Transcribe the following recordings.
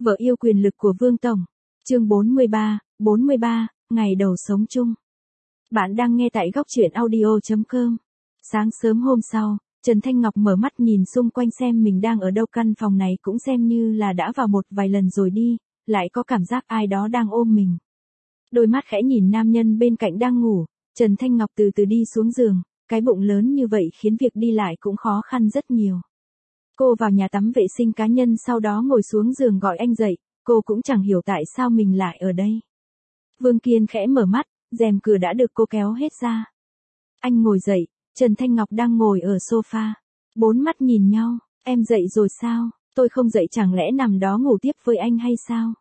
Vợ yêu quyền lực của Vương Tổng. Chương 43, ngày đầu sống chung. Bạn đang nghe tại góc truyện audio.com. Sáng sớm hôm sau, Trần Thanh Ngọc mở mắt nhìn xung quanh xem mình đang ở đâu, căn phòng này cũng xem như là đã vào một vài lần rồi đi, lại có cảm giác ai đó đang ôm mình. Đôi mắt khẽ nhìn nam nhân bên cạnh đang ngủ, Trần Thanh Ngọc từ từ đi xuống giường, cái bụng lớn như vậy khiến việc đi lại cũng khó khăn rất nhiều. Cô vào nhà tắm vệ sinh cá nhân, sau đó ngồi xuống giường gọi anh dậy, cô cũng chẳng hiểu tại sao mình lại ở đây. Vương Kiên khẽ mở mắt, rèm cửa đã được cô kéo hết ra. Anh ngồi dậy, Trần Thanh Ngọc đang ngồi ở sofa. Bốn mắt nhìn nhau, em dậy rồi sao? Tôi không dậy, chẳng lẽ nằm đó ngủ tiếp với anh hay sao?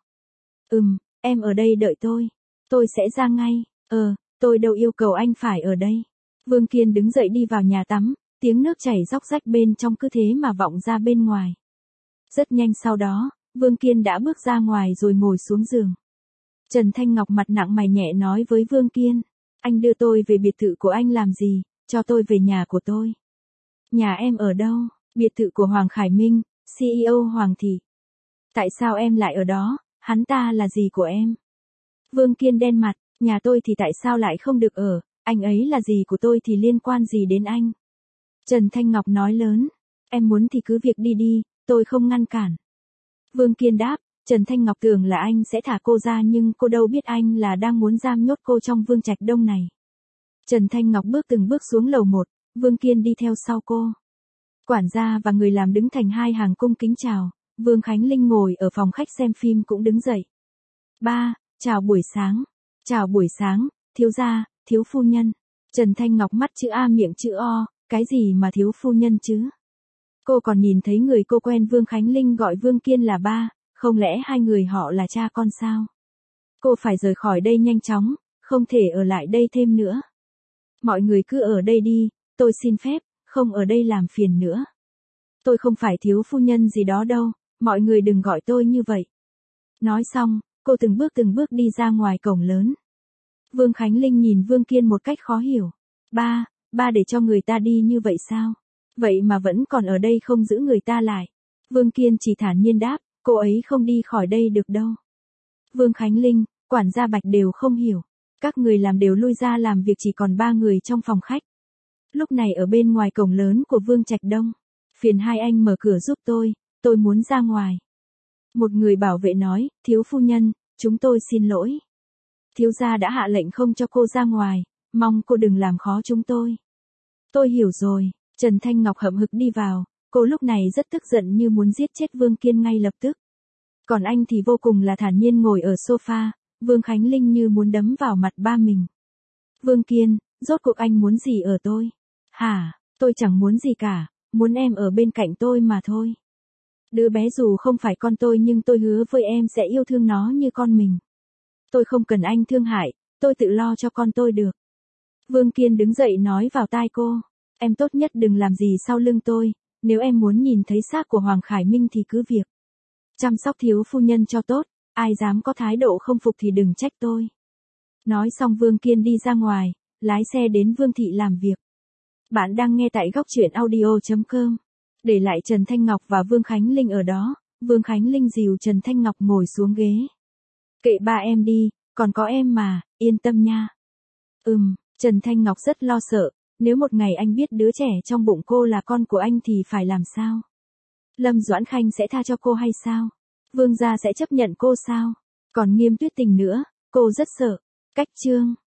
Em ở đây đợi tôi sẽ ra ngay. Tôi đâu yêu cầu anh phải ở đây. Vương Kiên đứng dậy đi vào nhà tắm, tiếng nước chảy róc rách bên trong cứ thế mà vọng ra bên ngoài. Rất nhanh sau đó, Vương Kiên đã bước ra ngoài rồi ngồi xuống giường. Trần Thanh Ngọc mặt nặng mày nhẹ nói với Vương Kiên, anh đưa tôi về biệt thự của anh làm gì, cho tôi về nhà của tôi. Nhà em ở đâu? Biệt thự của Hoàng Khải Minh, CEO Hoàng Thị. Tại sao em lại ở đó, hắn ta là gì của em? Vương Kiên đen mặt, nhà tôi thì tại sao lại không được ở, anh ấy là gì của tôi thì liên quan gì đến anh? Trần Thanh Ngọc nói lớn, em muốn thì cứ việc đi đi, tôi không ngăn cản. Vương Kiên đáp, Trần Thanh Ngọc tưởng là anh sẽ thả cô ra nhưng cô đâu biết anh là đang muốn giam nhốt cô trong Vương Trạch Đông này. Trần Thanh Ngọc bước từng bước xuống lầu 1, Vương Kiên đi theo sau cô. Quản gia và người làm đứng thành hai hàng cung kính chào, Vương Khánh Linh ngồi ở phòng khách xem phim cũng đứng dậy. Ba, chào buổi sáng. Chào buổi sáng, thiếu gia, thiếu phu nhân. Trần Thanh Ngọc mắt chữ A miệng chữ O, cái gì mà thiếu phu nhân chứ? Cô còn nhìn thấy người cô quen Vương Khánh Linh gọi Vương Kiên là ba, không lẽ hai người họ là cha con sao? Cô phải rời khỏi đây nhanh chóng, không thể ở lại đây thêm nữa. Mọi người cứ ở đây đi, tôi xin phép, không ở đây làm phiền nữa. Tôi không phải thiếu phu nhân gì đó đâu, mọi người đừng gọi tôi như vậy. Nói xong, cô từng bước đi ra ngoài cổng lớn. Vương Khánh Linh nhìn Vương Kiên một cách khó hiểu. Ba để cho người ta đi như vậy sao? Vậy mà vẫn còn ở đây không giữ người ta lại. Vương Kiên chỉ thản nhiên đáp, cô ấy không đi khỏi đây được đâu. Vương Khánh Linh, quản gia Bạch đều không hiểu. Các người làm đều lui ra làm việc, chỉ còn 3 người trong phòng khách. Lúc này ở bên ngoài cổng lớn của Vương Trạch Đông. Phiền hai anh mở cửa giúp tôi muốn ra ngoài. Một người bảo vệ nói, thiếu phu nhân, chúng tôi xin lỗi. Thiếu gia đã hạ lệnh không cho cô ra ngoài, mong cô đừng làm khó chúng tôi. Tôi hiểu rồi. Trần Thanh Ngọc hậm hực đi vào, cô lúc này rất tức giận như muốn giết chết Vương Kiên ngay lập tức. Còn anh thì vô cùng là thản nhiên ngồi ở sofa, Vương Khánh Linh như muốn đấm vào mặt ba mình. Vương Kiên, rốt cuộc anh muốn gì ở tôi? Hả, tôi chẳng muốn gì cả, muốn em ở bên cạnh tôi mà thôi. Đứa bé dù không phải con tôi nhưng tôi hứa với em sẽ yêu thương nó như con mình. Tôi không cần anh thương hại, tôi tự lo cho con tôi được. Vương Kiên đứng dậy nói vào tai cô, em tốt nhất đừng làm gì sau lưng tôi, nếu em muốn nhìn thấy xác của Hoàng Khải Minh thì cứ việc chăm sóc thiếu phu nhân cho tốt, ai dám có thái độ không phục thì đừng trách tôi. Nói xong Vương Kiên đi ra ngoài, lái xe đến Vương Thị làm việc. Bạn đang nghe tại góc truyện audio.com. Để lại Trần Thanh Ngọc và Vương Khánh Linh ở đó, Vương Khánh Linh dìu Trần Thanh Ngọc ngồi xuống ghế. Kệ ba em đi, còn có em mà, yên tâm nha. Trần Thanh Ngọc rất lo sợ, nếu một ngày anh biết đứa trẻ trong bụng cô là con của anh thì phải làm sao? Lâm Doãn Khanh sẽ tha cho cô hay sao? Vương gia sẽ chấp nhận cô sao? Còn Nghiêm Tuyết Tình nữa, cô rất sợ. Cách chương